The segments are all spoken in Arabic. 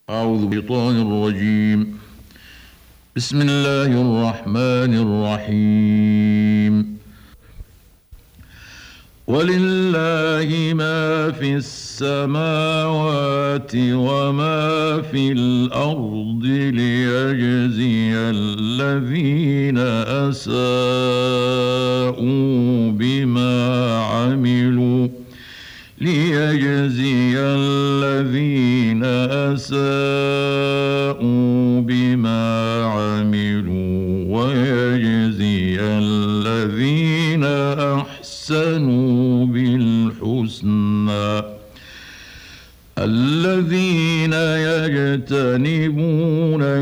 أعوذ بالشيطان الرجيم. بسم الله الرحمن الرحيم. ولله ما في السماوات وما في الأرض ليجزي الذين أساءوا بما عملوا ويجزي الذين أحسنوا بالحسنى الذين يجتنبون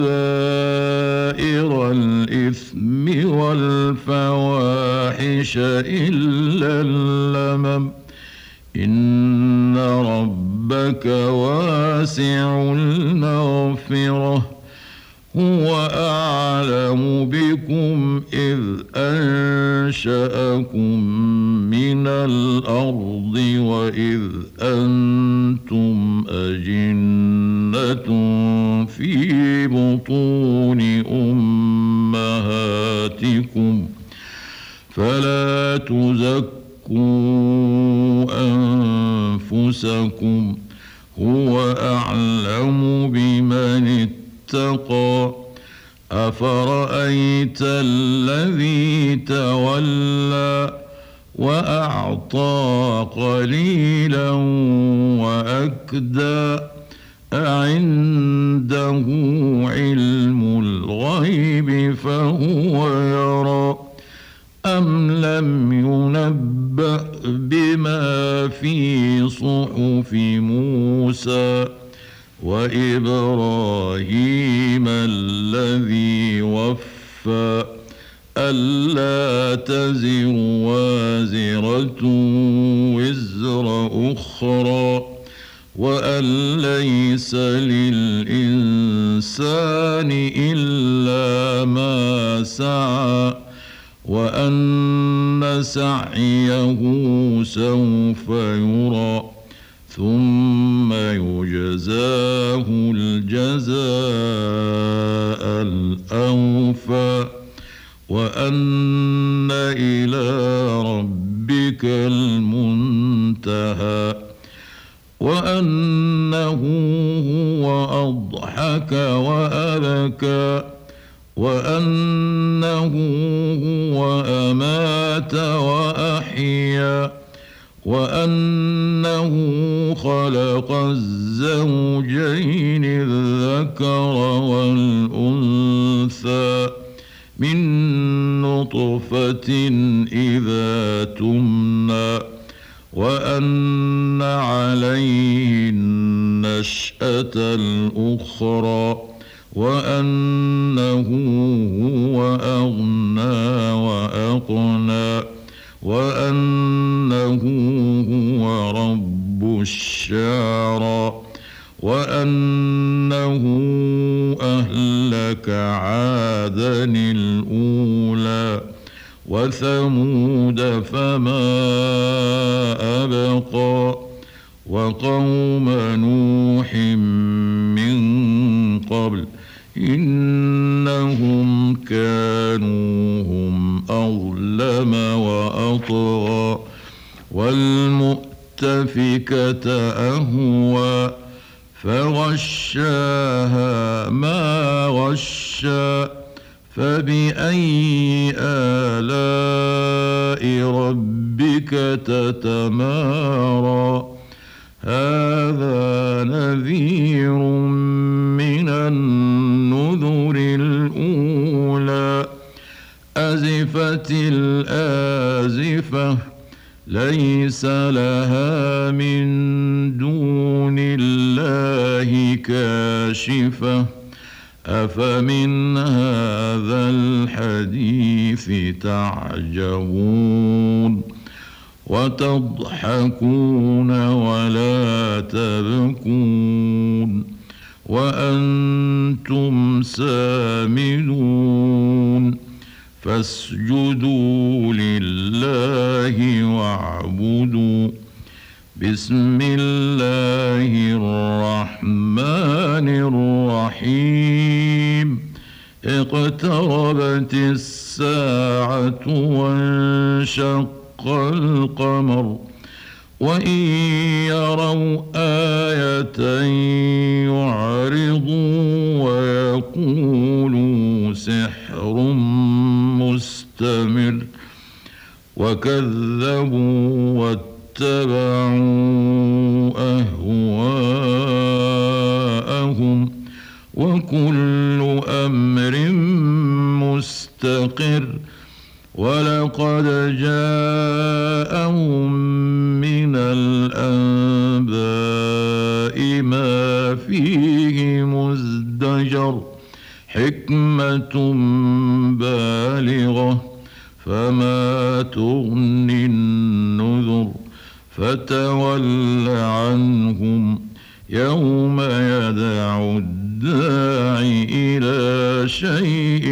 كبائر الإثم والفواحش إلا اللمم إن ربك واسع المغفرة هو أعلم بكم إذ أنشأكم من الأرض وإذ أنتم أجنة في بطون أمهاتكم فلا تزكوا أنفسكم هو أعلم بمن اتقى أفرأيت الذي تولى وأعطى قليلا وأكدى أعنده علم الغيب فهو يرى أم لم ينبأ بما في صحف موسى وإبراهيم الذي وفى ألا تزر وازرة وزر أخرى وأن ليس للإنسان إلا ما سعى وأن سعيه سوف يرى ثم يجزاه الجزاء الأوفى وأن إلى ربك المنتهى وأنه هو أضحك وأبكى وأنه هو أمات وأحيا وأنه خلق الزوجين الذكر والأنثى من نطفة إذا تمنى وأن عليه النشأة الأخرى وأنه هو أغنى وأقنى وأنه هو رب الشعرى وأنه أهلك عادا الأولى وثمود فما أبقى وقوم نوح من قبل إنهم كانوا هم أظلم وأطغى والمؤتفكة أهوى فغشاها ما غشى فبأي آلاء ربك تتمارى هذا نذير من النذر الأولى أزفت الآزفة ليس لها من دون الله كاشفة أفمن هذا الحديث تعجبون وتضحكون ولا تبكون وأنتم سامدون فاسجدوا لله واعبدوا بسم الله الرحمن الرحمن الرحيم اقتربت الساعة وانشق القمر وإن يروا آية يعرضوا ويقولوا سحر مستمر وكذبوا واتبعوا أهواءهم وكل أمر مستقر ولقد جاءهم من الأنباء ما فيه مزدجر حكمة بالغة فما تغني النذر فتول عنهم يوم يدعو الداعي إلى شيء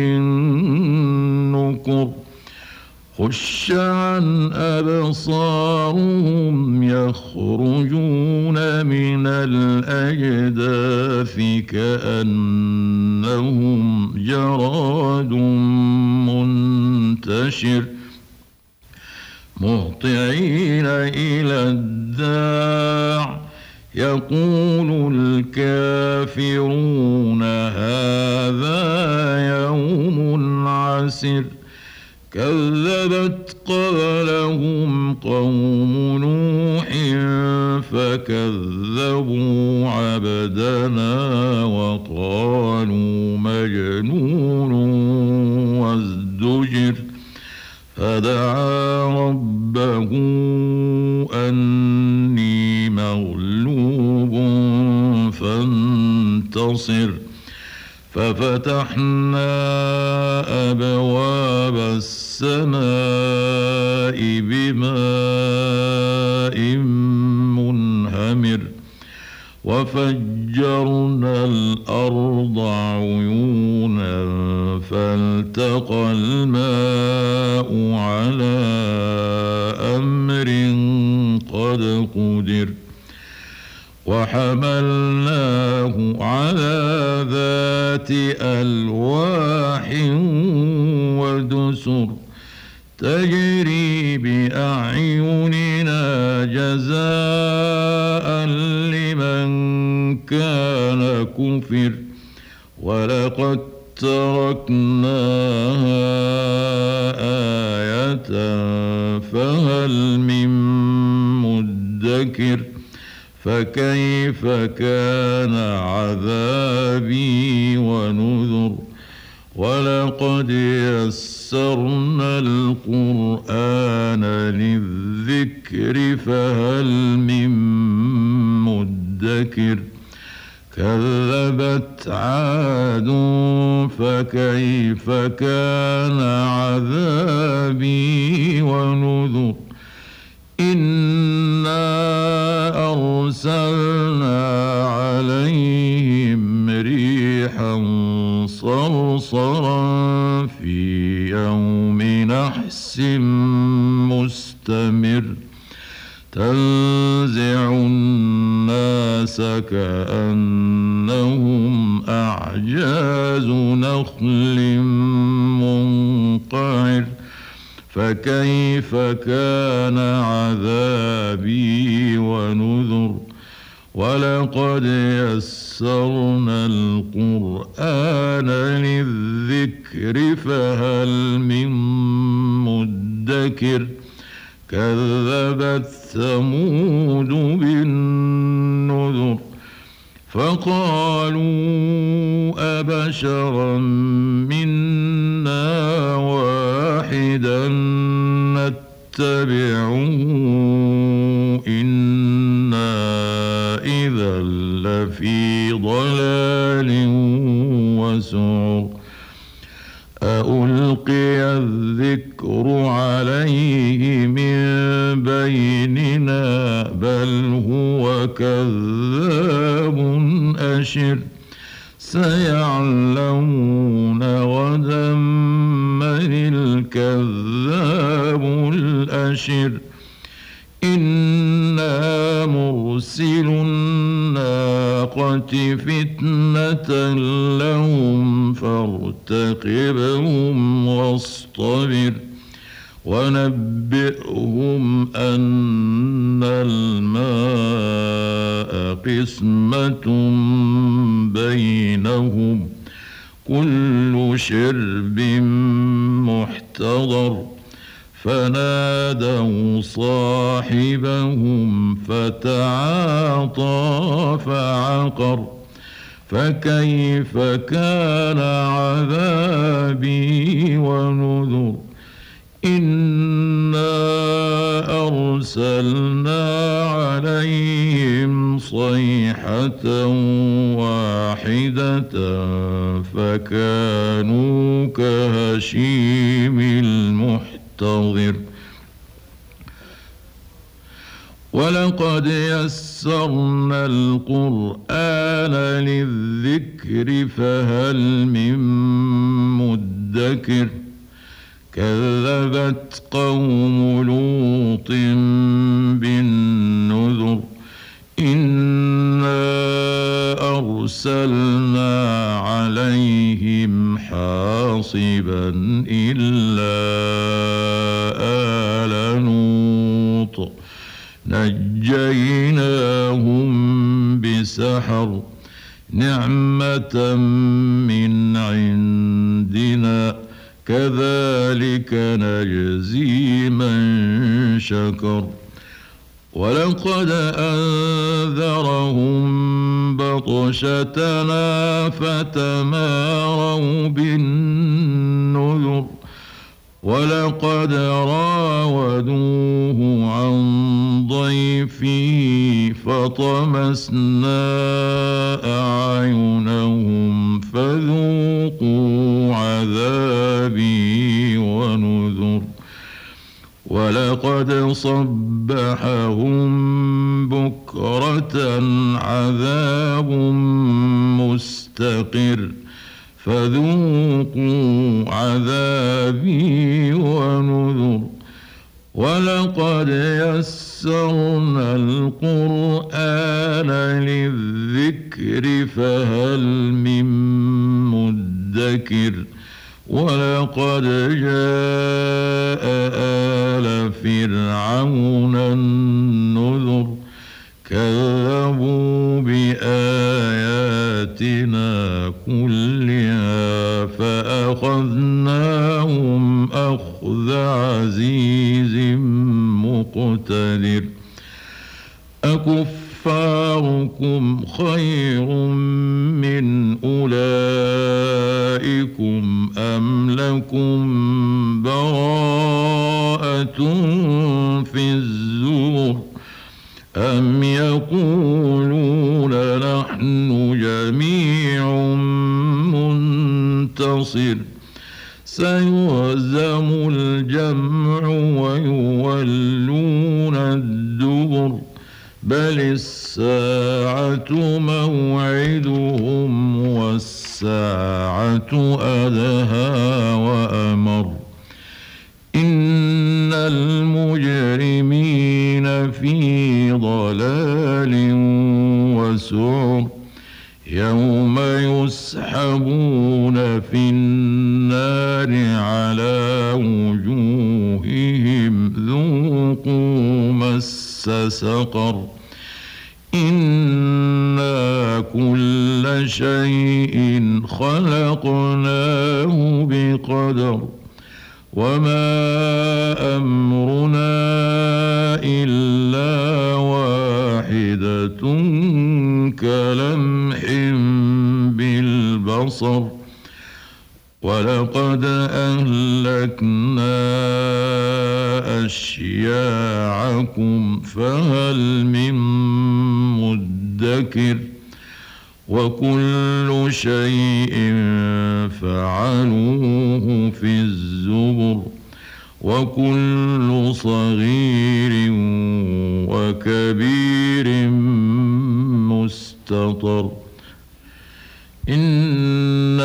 نكر خش عن أبصارهم يخرجون من الأجداث كأنهم جراد منتشر مهطعين إلى الداع يقول الكافرون هذا يوم عسر كذبت قبلهم قوم نوح فكذبوا عبدنا وقالوا مجنون وازدجر فدعا ربه أني مغلوب فانتصر ففتحنا أبواب السماء بماء منهمر وفجرنا الأرض عيونا فالتقى الماء على أمر قد قدر وحملناه على ذات ألواح ودسر تجري بأعيننا جزاء لمن كان كفر ولقد تركناها آية فهل من مدكر فكيف كان عذابي ونذر ولقد يسرنا القرآن للذكر فهل من مدكر كذبت عاد فكيف كان عذابي ونذر إنا أرسلنا عليهم ريحا صرصرا في يوم نحس مستمر تنزع الناس كأنهم أعجاز نخل منقعر فكيف كان عذابي ونذر ولقد يسرنا القرآن للذكر فهل من مدكر كذبت ثمود بالنذر فقالوا أبشرا منا واحدا نتبعه إنا إذا لفي ضلال وسعر ألقي الذكر عليه من بيننا بل هو كذاب أشر سيعلمون غدا من الكذاب الأشر إنا مرسل الناقة فتنة لهم فارتقبهم واصطبر ونبئهم أن الماء قسمة بينهم كل شرب محتضر فنادوا صاحبهم فتعاطى فعقر فكيف كان عذابي ونذر إنا أرسلنا عليهم صيحة واحدة فكانوا كهشيم المحتضر ولقد يسرنا القرآن للذكر فهل من مدكر كذبت قوم لوط بالنذر إنا أرسلنا عليهم حاصبا إلا آل لوط نجيناهم بسحر نعمة من عندنا كذلك نجزي من شكر ولقد أنذرهم بطشتنا فتماروا بالنذر ولقد راودوه عن ضيفه فطمسنا أعينهم فذوقوا عذابي ونذر ولقد صبحهم بكرة عذاب مستقر فذوقوا عذابي ونذر ولقد يسرنا القرآن للذكر فهل من مدكر ولقد جاء آل فرعون النذر كذبوا بآياتنا كلها فأخذناهم أخذ عزيز مقتدر أكفاركم خير من أولئكم أم لكم براءة في الزبر أم يقولون نحن جميع منتصر سيهزم الجمع ويولون الدبر بل الساعة موعدهم والساعة أدهى وأمر إن المجرمين في ضلال وسعر يوم يسحبون في النار على وجوههم ذوقوا مس سقر إنا كل شيء خلقناه بقدر وما أمرنا إلا واحدة كلمح بالبصر ولقد أهلكنا أشياعكم فهل من مدكر وكل شيء فعلوه في الزبر وكل صغير وكبير مستطر إن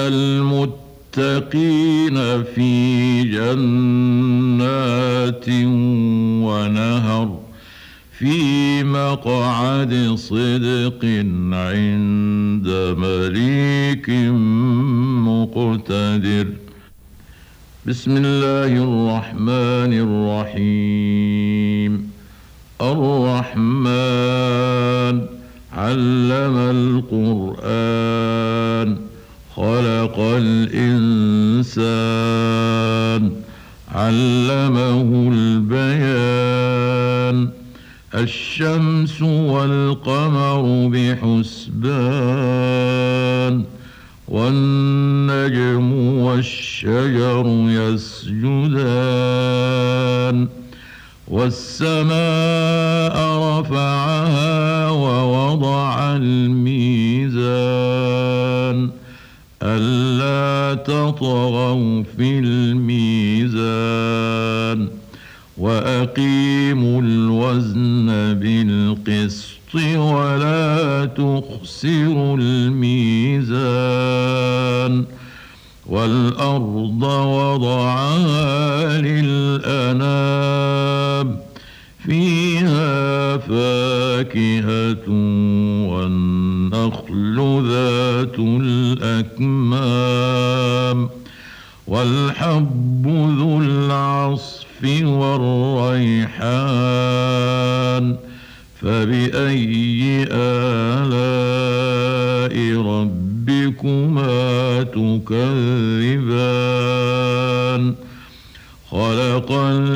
المتقين في جنات ونهر في مقعد صدق عند مليك مقتدر. بسم الله الرحمن الرحيم. الرحمن علم القرآن خلق الإنسان علمه البيان. الشمس والقمر بحسبان والنجم والشجر يسجدان. والسماء رفعها ووضع الميزان ألا تطغوا في الميزان وأقيموا الوزن بالقسط ولا تخسروا الميزان. والأرض وضعها للأنام فيها فاكهة والنخل ذات الأكمام والحب ذو العصف والريحان. فبأي آلاء ربكما تكذبان. خلق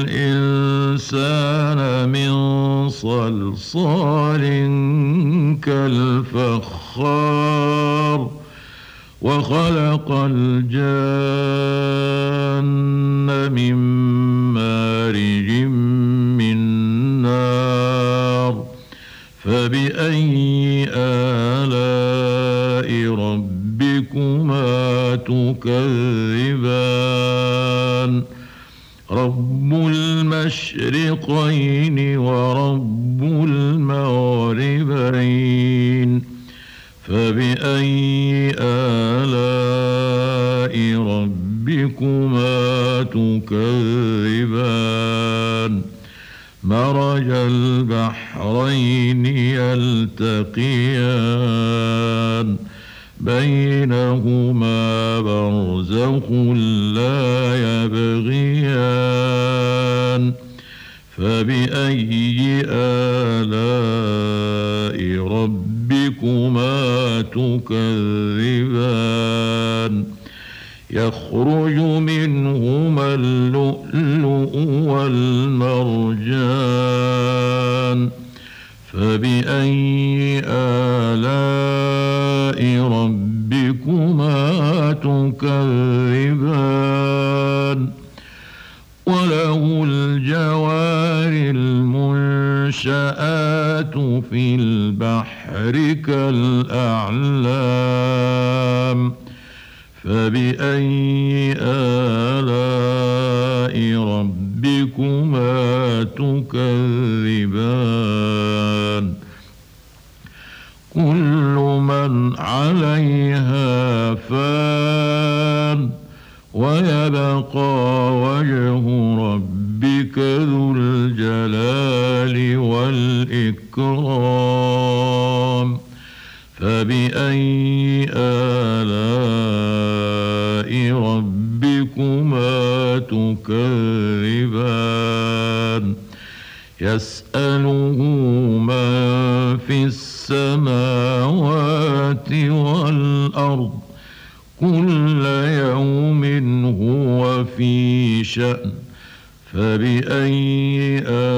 الإنسان من صلصال كالفخار وخلق الجان من مارج من نار. فبأي آلاء ربكما تكذبان. رب المشرقين ورب المغربين. فبأي آلاء ربكما تكذبان. مرج البحرين يلتقيان بينهما برزخ لا يبغيان. فبأي آلاء ربكما تكذبان. يخرج منهما اللؤلؤ والمرجان. فبأي آلاء ربكما تكذبان. وله الجوار المنشآت في البحر كالأعلام. فبأي آلاء ربكما تكذبان. كل من عليها فان ويبقى وجه ربك ذو الجلال والإكرام. فبأي آلاء ربكما تكذبان. يسأله من في السماوات والأرض كل يوم هو في شأن. فبأي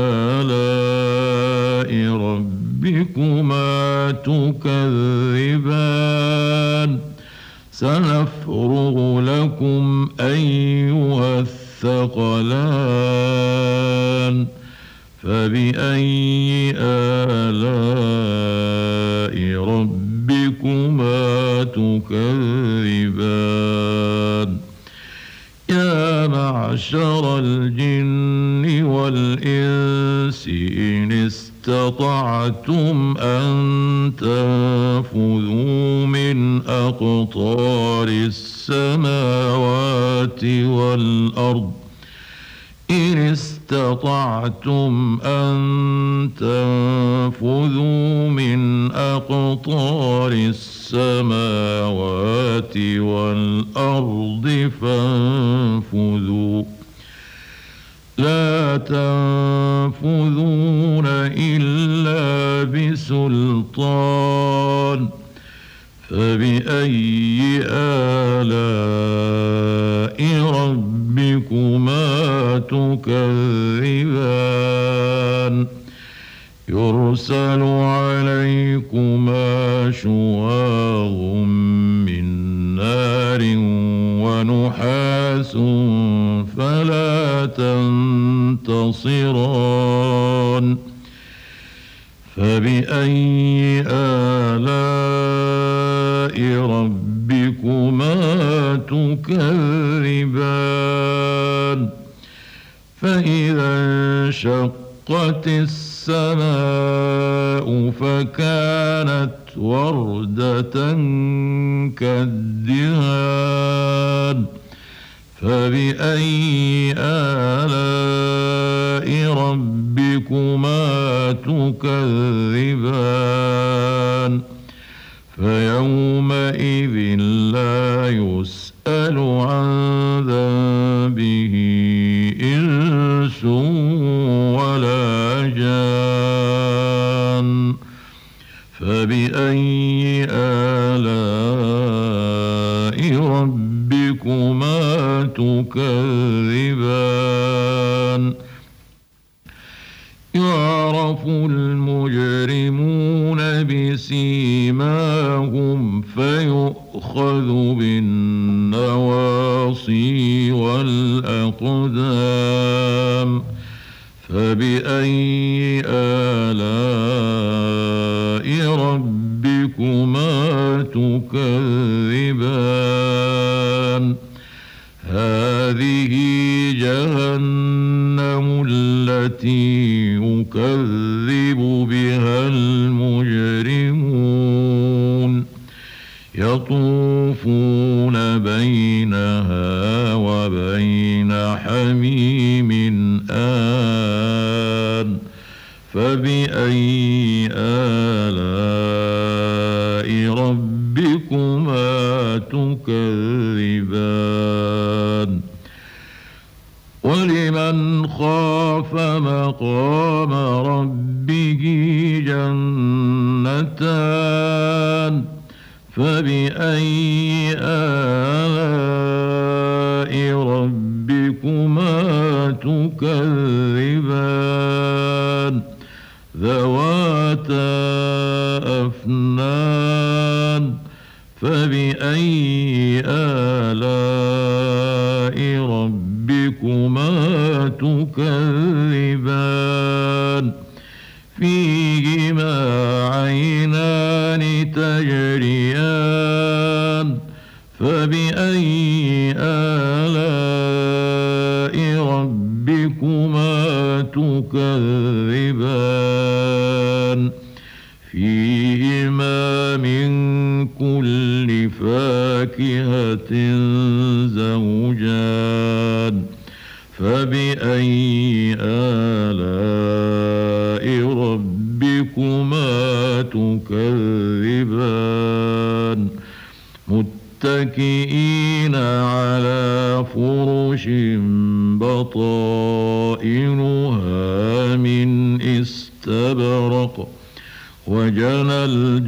آلاء ربكما تكذبان. سنفرغ لكم أيها الثقلان. فبأي آلاء ربكما تكذبان. يا معشر الجن والإنس إن استطعتم أن تنفذوا من أقطار السماوات والأرض إن استطعتم أن تنفذوا من أقطار السماوات والأرض فانفذوا لا تنفذون إلا بسلطان فبأي آلاء ربكما تكذبان يرسل عليكما شواظ من نار ونحاس فلا تنتصران فبأي آلاء ربكما تكذبان فإذا انشقت السماء فكانت وردة كالدهان فبأي آلاء ربكما تكذبان فيومئذ لا يسأل عن ذنبه إنس ولا جان فبأي آلاء ربكما تكذبان يعرف المجرمون بسيماهم فيؤخذ بالنواصي والأقدام فبأي آلاء ربكما تكذبان هذه جهنم التي يكذب بها المجرمون يطوفون بينها وبين حميم آن فبأي آلاء ربكما تكذبان ولمن خاف مقام ربه جنتان فبأي آلاء ربكما تكذبان ذواتا أفنان فبأي آلاء ربكما تكذبان فيهما عينان تجريان فبأي آلاء ربكما تكذبان فيهما من كل فاكهة زوجان فبأي آلاء ربكما تكذبان متكئين على فرش بطائنها من استبرق وجنى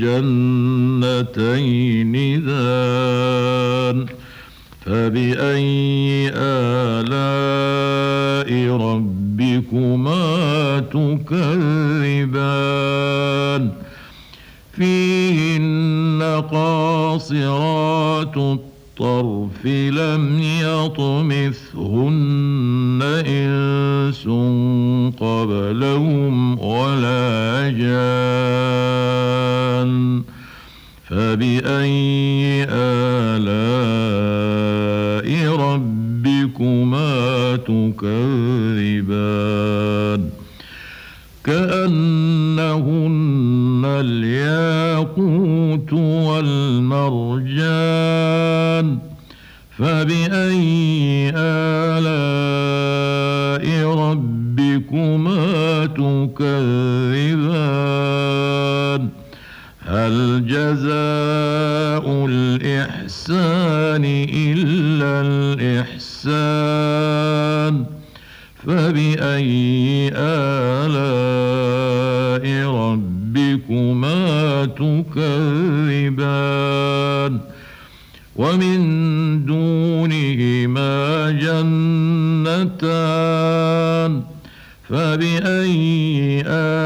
الجنتين دان فبأي آلاء ربكما تكذبان فيهن قاصرات الطرف لم يطمثهن إنس قبلهم ولا جان فبأي آلاء ربكما تكذبان كأنهن الياقوت والمرجان فبأي آلاء ربكما تكذبان هل جزاء الإحسان إلا الإحسان فبأي آلاء ربكما تكذبان ومن دونهما جنتان فبأي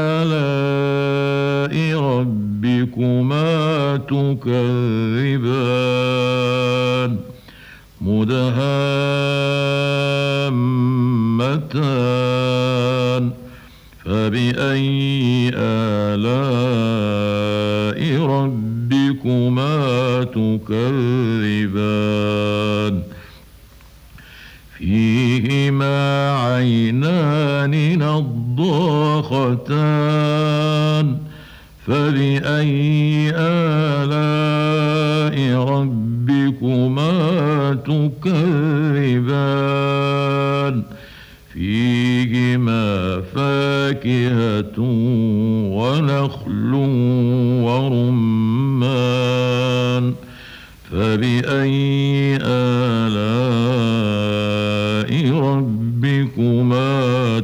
آلاء ربكما تكذبان مدهامتان فبأي آلاء ربكما تكذبان فيهما عينان نضاختان فبأي آلاء ربكما تكذبان فيهما فاكهة ونخل ورمان فبأي آلاء ربكما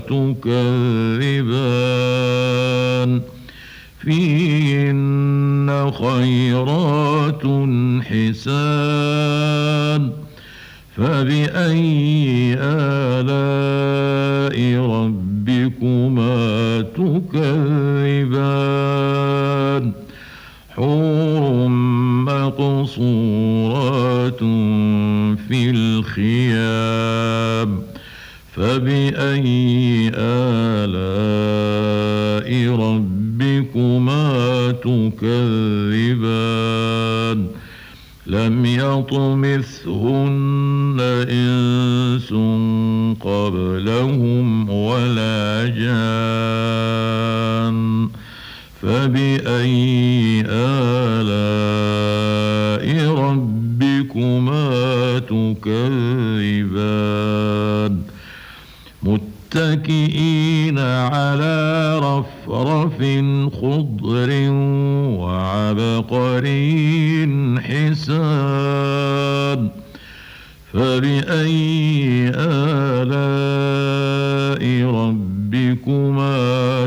تكذبان فيهن خيرات حسان فبأي آلاء ربكما تكذبان حور مقصورات في الخيام فبأي آلاء ربكما تكذبان لم يطمثهن إنس قبلهم ولا جان فبأي آلاء ربكما تكذبان متكئين على رفرف خضر وعبقري حسان فبأي آلاء ربكما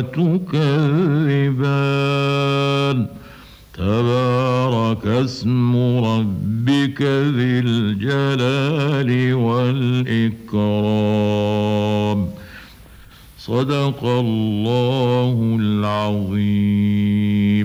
تكذبان تبارك اسم ربك ذي الجلال والإكرام صدق الله العظيم.